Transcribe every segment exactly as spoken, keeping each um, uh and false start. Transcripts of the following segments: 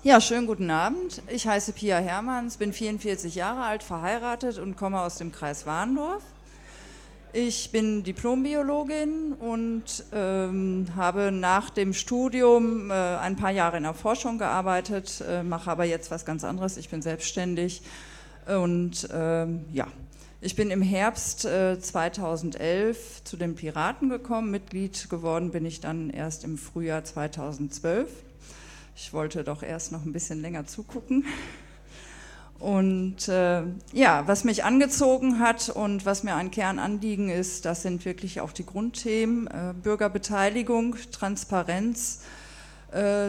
Ja, schönen guten Abend. Ich heiße Pia Hermanns, bin vierundvierzig Jahre alt, verheiratet und komme aus dem Kreis Warndorf. Ich bin Diplombiologin und ähm, habe nach dem Studium äh, ein paar Jahre in der Forschung gearbeitet, äh, mache aber jetzt was ganz anderes. Ich bin selbstständig und ähm, ja, ich bin im Herbst äh, zweitausendelf zu den Piraten gekommen. Mitglied geworden bin ich dann erst im Frühjahr zweitausendzwölf. Ich wollte doch erst noch ein bisschen länger zugucken. Und äh, ja, was mich angezogen hat und was mir ein Kernanliegen ist, das sind wirklich auch die Grundthemen, äh, Bürgerbeteiligung, Transparenz, äh,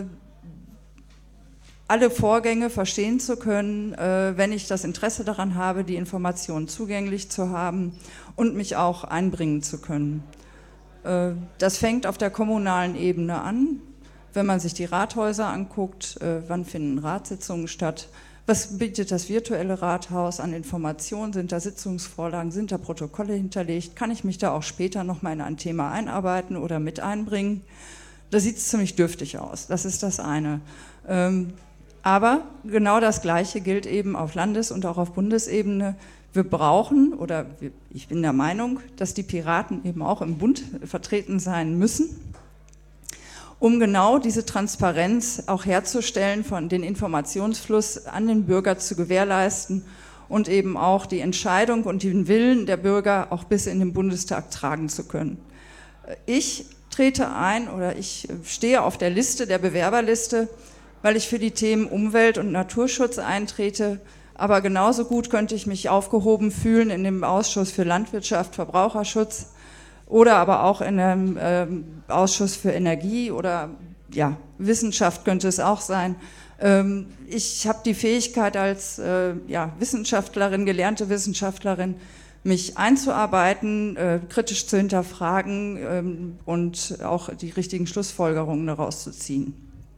alle Vorgänge verstehen zu können, äh, wenn ich das Interesse daran habe, die Informationen zugänglich zu haben und mich auch einbringen zu können. Äh, das fängt auf der kommunalen Ebene an. Wenn man sich die Rathäuser anguckt, äh, wann finden Ratssitzungen statt, was bietet das virtuelle Rathaus an Informationen, sind da Sitzungsvorlagen, sind da Protokolle hinterlegt, kann ich mich da auch später nochmal in ein Thema einarbeiten oder mit einbringen? Da sieht es ziemlich dürftig aus, das ist das eine. Ähm, aber genau das Gleiche gilt eben auf Landes- und auch auf Bundesebene. Wir brauchen, oder ich bin der Meinung, dass die Piraten eben auch im Bund vertreten sein müssen, um genau diese Transparenz auch herzustellen, von den Informationsfluss an den Bürger zu gewährleisten und eben auch die Entscheidung und den Willen der Bürger auch bis in den Bundestag tragen zu können. Ich trete ein oder ich stehe auf der Liste, der Bewerberliste, weil ich für die Themen Umwelt- und Naturschutz eintrete, aber genauso gut könnte ich mich aufgehoben fühlen in dem Ausschuss für Landwirtschaft, Verbraucherschutz, oder aber auch in einem ähm, Ausschuss für Energie oder ja, Wissenschaft könnte es auch sein. Ähm, ich habe die Fähigkeit als äh, ja, Wissenschaftlerin, gelernte Wissenschaftlerin, mich einzuarbeiten, äh, kritisch zu hinterfragen ähm, und auch die richtigen Schlussfolgerungen daraus zu ziehen.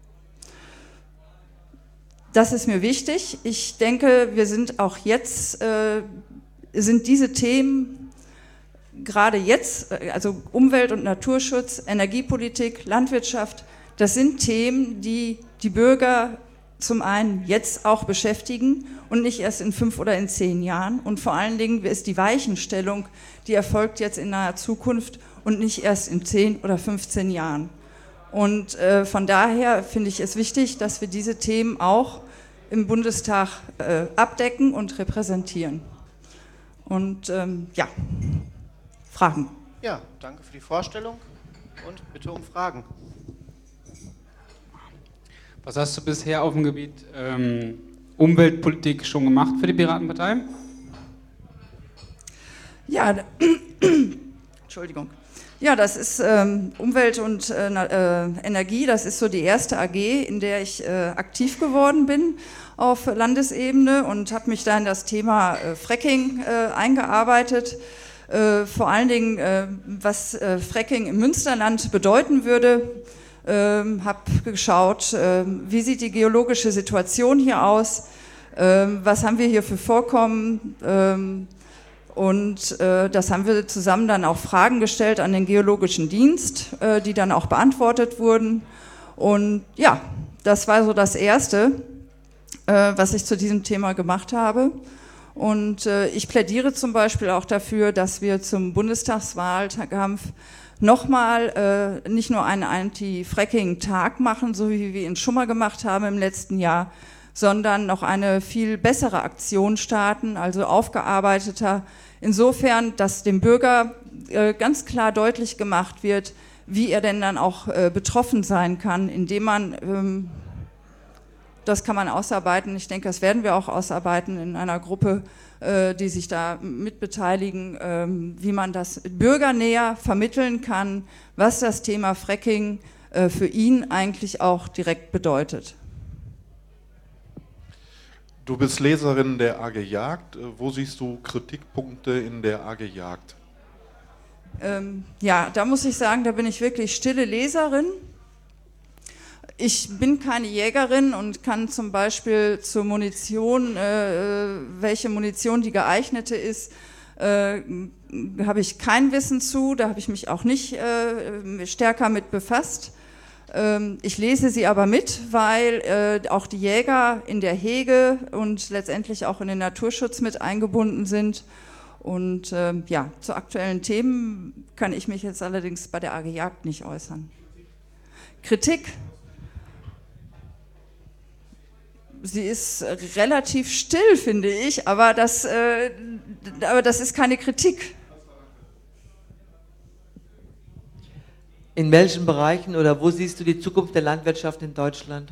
Das ist mir wichtig. Ich denke, wir sind auch jetzt, äh, sind diese Themen gerade jetzt, also Umwelt- und Naturschutz, Energiepolitik, Landwirtschaft, das sind Themen, die die Bürger zum einen jetzt auch beschäftigen und nicht erst in fünf oder in zehn Jahren. Und vor allen Dingen ist die Weichenstellung, die erfolgt jetzt in naher Zukunft und nicht erst in zehn oder fünfzehn Jahren. Und äh, von daher finde ich es wichtig, dass wir diese Themen auch im Bundestag äh, abdecken und repräsentieren. Und ähm, ja. Fragen? Ja, danke für die Vorstellung und bitte um Fragen. Was hast du bisher auf dem Gebiet ähm, Umweltpolitik schon gemacht für die Piratenpartei? Ja, Entschuldigung. Ja, das ist ähm, Umwelt und äh, äh, Energie, das ist so die erste A G, in der ich äh, aktiv geworden bin auf Landesebene und habe mich da in das Thema äh, Fracking äh, eingearbeitet. Äh, vor allen Dingen, äh, was äh, Fracking im Münsterland bedeuten würde, äh, habe geschaut, äh, wie sieht die geologische Situation hier aus, äh, was haben wir hier für Vorkommen, äh, und äh, das haben wir zusammen dann auch Fragen gestellt an den Geologischen Dienst, äh, die dann auch beantwortet wurden. Und ja, das war so das Erste, äh, was ich zu diesem Thema gemacht habe. Und äh, ich plädiere zum Beispiel auch dafür, dass wir zum Bundestagswahlkampf nochmal äh, nicht nur einen Anti-Fracking-Tag machen, so wie wir ihn schon mal gemacht haben im letzten Jahr, sondern noch eine viel bessere Aktion starten, also aufgearbeiteter, insofern, dass dem Bürger äh, ganz klar deutlich gemacht wird, wie er denn dann auch äh, betroffen sein kann, indem man, ähm, das kann man ausarbeiten, ich denke, das werden wir auch ausarbeiten in einer Gruppe, äh, die sich da mitbeteiligen, äh, wie man das bürgernäher vermitteln kann, was das Thema Fracking äh, für ihn eigentlich auch direkt bedeutet. Du bist Leserin der A G Jagd. Wo siehst du Kritikpunkte in der A G Jagd? Ähm, ja, da muss ich sagen, da bin ich wirklich stille Leserin. Ich bin keine Jägerin und kann zum Beispiel zur Munition, äh, welche Munition die geeignete ist, äh, habe ich kein Wissen zu, da habe ich mich auch nicht äh, stärker mit befasst. Ähm, ich lese sie aber mit, weil äh, auch die Jäger in der Hege und letztendlich auch in den Naturschutz mit eingebunden sind. Und äh, ja, zu aktuellen Themen kann ich mich jetzt allerdings bei der A G Jagd nicht äußern. Kritik. Sie ist relativ still, finde ich, aber das, äh, aber das ist keine Kritik. In welchen Bereichen oder wo siehst du die Zukunft der Landwirtschaft in Deutschland?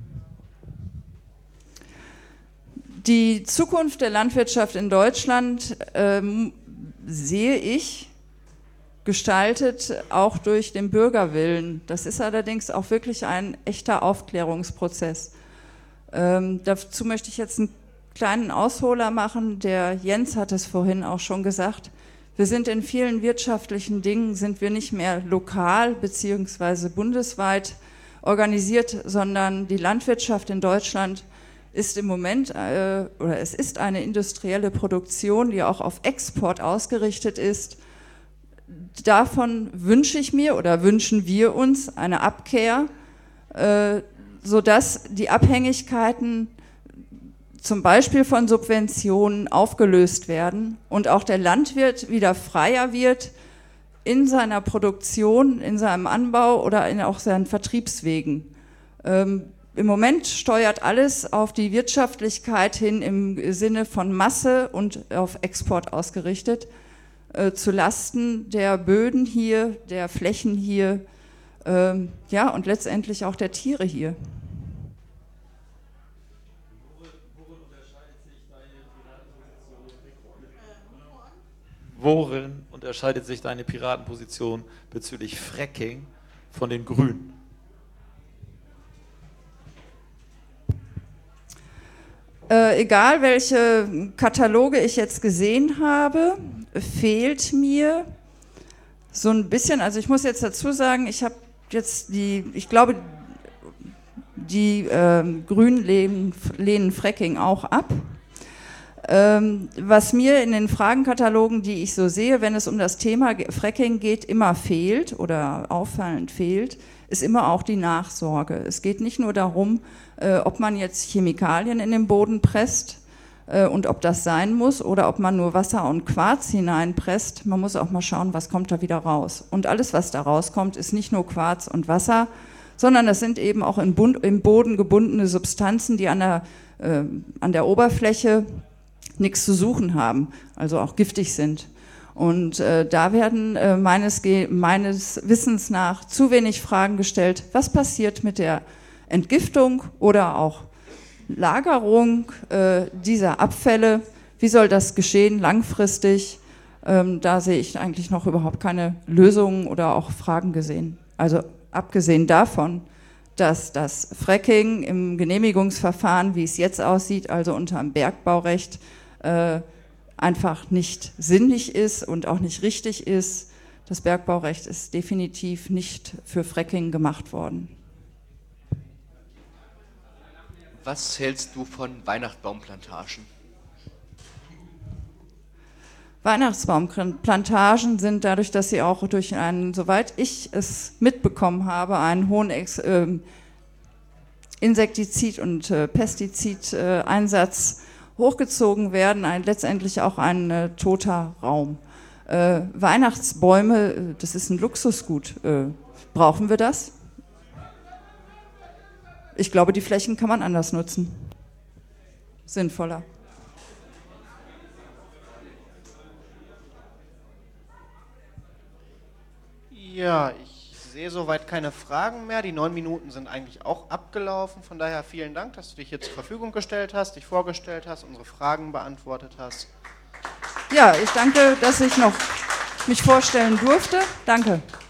Die Zukunft der Landwirtschaft in Deutschland ähm, sehe ich gestaltet auch durch den Bürgerwillen. Das ist allerdings auch wirklich ein echter Aufklärungsprozess. Ähm, dazu möchte ich jetzt einen kleinen Ausholer machen. Der Jens hat es vorhin auch schon gesagt. Wir sind in vielen wirtschaftlichen Dingen, sind wir nicht mehr lokal beziehungsweise bundesweit organisiert, sondern die Landwirtschaft in Deutschland ist im Moment, äh, oder es ist eine industrielle Produktion, die auch auf Export ausgerichtet ist. Davon wünsche ich mir oder wünschen wir uns eine Abkehr, äh, sodass die Abhängigkeiten zum Beispiel von Subventionen aufgelöst werden und auch der Landwirt wieder freier wird in seiner Produktion, in seinem Anbau oder in auch seinen Vertriebswegen. Ähm, Im Moment steuert alles auf die Wirtschaftlichkeit hin im Sinne von Masse und auf Export ausgerichtet, äh, zu Lasten der Böden hier, der Flächen hier, äh, ja, und letztendlich auch der Tiere hier. Worin unterscheidet sich deine Piratenposition bezüglich Fracking von den Grünen? Äh, egal welche Kataloge ich jetzt gesehen habe, fehlt mir so ein bisschen, also ich muss jetzt dazu sagen, ich habe jetzt die, ich glaube, die äh, Grünen lehnen, lehnen Fracking auch ab. Ähm, was mir in den Fragenkatalogen, die ich so sehe, wenn es um das Thema Fracking geht, immer fehlt oder auffallend fehlt, ist immer auch die Nachsorge. Es geht nicht nur darum, äh, ob man jetzt Chemikalien in den Boden presst äh, und ob das sein muss oder ob man nur Wasser und Quarz hineinpresst. Man muss auch mal schauen, was kommt da wieder raus. Und alles, was da rauskommt, ist nicht nur Quarz und Wasser, sondern das sind eben auch im, Bund, im Boden gebundene Substanzen, die an der, äh, an der Oberfläche nichts zu suchen haben, also auch giftig sind. Und äh, da werden äh, meines, meines Wissens nach zu wenig Fragen gestellt, was passiert mit der Entgiftung oder auch Lagerung äh, dieser Abfälle, wie soll das geschehen langfristig? Ähm, da sehe ich eigentlich noch überhaupt keine Lösungen oder auch Fragen gesehen. Also abgesehen davon, dass das Fracking im Genehmigungsverfahren, wie es jetzt aussieht, also unter dem Bergbaurecht, äh, einfach nicht sinnig ist und auch nicht richtig ist. Das Bergbaurecht ist definitiv nicht für Fracking gemacht worden. Was hältst du von Weihnachtsbaumplantagen? Weihnachtsbaumplantagen sind dadurch, dass sie auch durch einen, soweit ich es mitbekommen habe, einen hohen Ex, äh, Insektizid- und äh, Pestizideinsatz hochgezogen werden, ein, letztendlich auch ein äh, toter Raum. Äh, Weihnachtsbäume, das ist ein Luxusgut. Äh, brauchen wir das? Ich glaube, die Flächen kann man anders nutzen. Sinnvoller. Ja, ich sehe soweit keine Fragen mehr. Die neun Minuten sind eigentlich auch abgelaufen. Von daher vielen Dank, dass du dich hier zur Verfügung gestellt hast, dich vorgestellt hast, unsere Fragen beantwortet hast. Ja, ich danke, dass ich noch mich vorstellen durfte. Danke.